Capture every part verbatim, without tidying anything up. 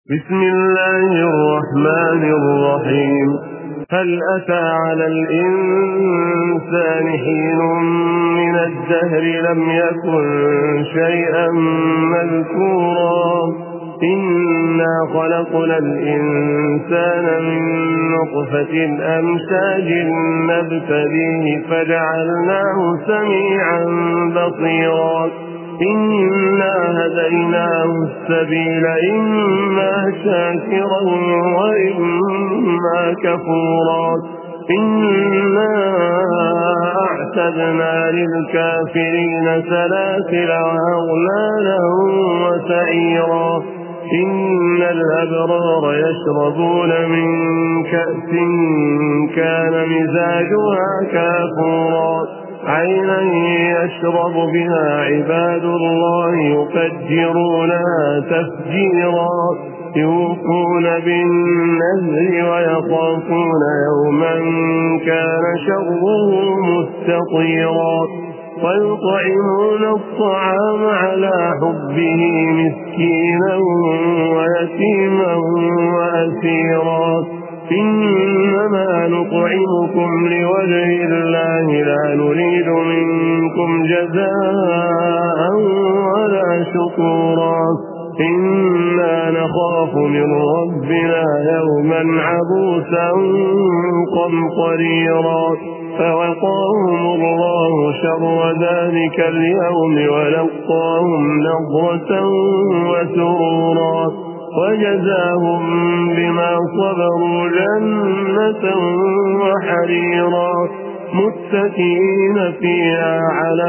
بسم الله الرحمن الرحيم. هل أتى على الإنسان حين من الدهر لم يكن شيئا مذكورا إنا خلقنا الإنسان من نطفة أمشاج نبتليه فجعلناه سميعا بصيرا إنا هديناه السبيل إما شاكرا وإما كفورا إنا أعتدنا للكافرين سلاسل وأغلالا وسعيرا إن الأبرار يشربون من كأس كان مزاجها كافورا عينا يشرب بها عباد الله يفجرونها تفجيرا يوفون بالنذر ويخافون يوما كان شره مستطيرا ويطعمون الطعام على حبه مسكينا ويتيما وأسيرا إنما نطعمكم لوجه الله لا نريد منكم جزاء ولا شكورا إنا نخاف من ربنا يوما عبوسا قمطريرا فوقاهم الله شر ذلك اليوم ولقاهم نضرة وسرورا وجزاهم بما صبروا جنة وحريرا متكئين فيها على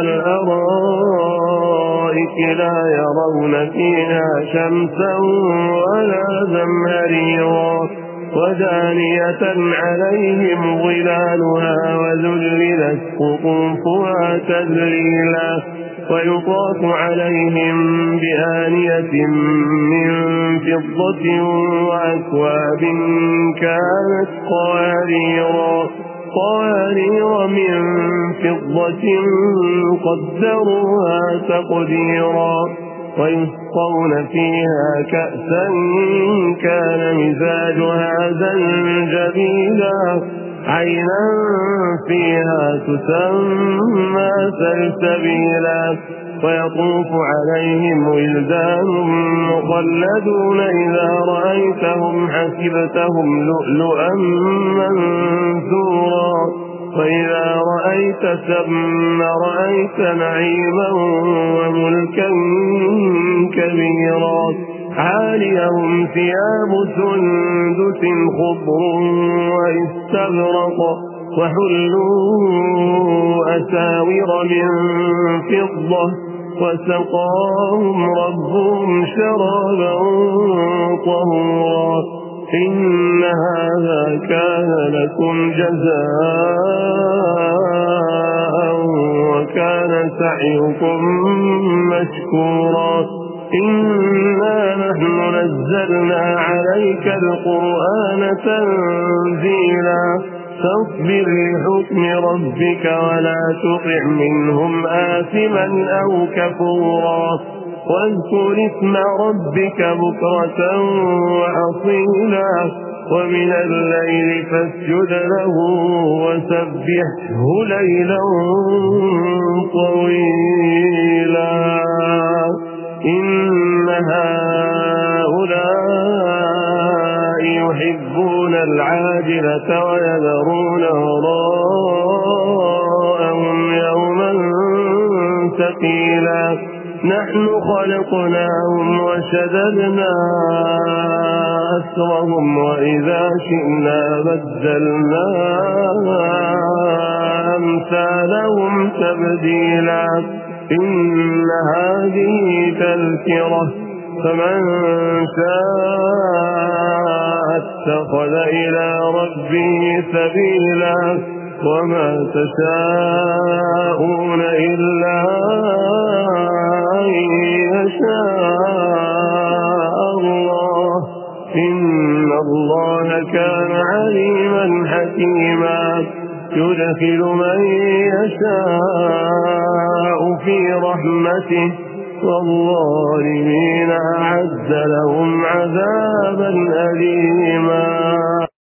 الأرائك لا يرون فيها شمسا ولا زمهريرا ودانية عليهم ظلالها وذللت قطوفها تذليلا ويطاف عليهم بآنية من فضة وأكواب كانت قواريرا قوارير من فضة قدروها تقديرا ويسقون فيها كأسا كان مزاجها زنجبيلا عينا فيها تسمى سلسبيلا ويطوف عليهم ولدان مخلدون إذا رأيتهم حسبتهم لؤلؤا منثورا وإذا رأيت ثم رأيت نعيما وملكا كبيرا عاليهم ثياب سندس خضر واستبرق وحلوا أساور من فضة وسقاهم ربهم شرابا طهورا إن هذا كان لكم جزاء وكان سعيكم مشكورا إنا نحن نزلنا عليك القرآن تنزيلا فاصبر لحكم ربك ولا تطع منهم آثما أو كفورا واذكر اسم ربك بكرة وأصيلا ومن الليل فاسجد له وسبحه ليلا طويلا إن هؤلاء يحبون العاجلة ويذرون وراءهم يوما ثقيلا نحن خلقناهم وشددنا أسرهم وإذا شئنا بدلنا أمثالهم تبديلا إن هذه تذكرة فمن شاء اتخذ إلى ربه سبيلا وما تشاءون إلا أن يشاء الله إن الله كان عليما حكيما يدخل من يشاء في رحمته والظالمين أعد لهم عذابا أليما.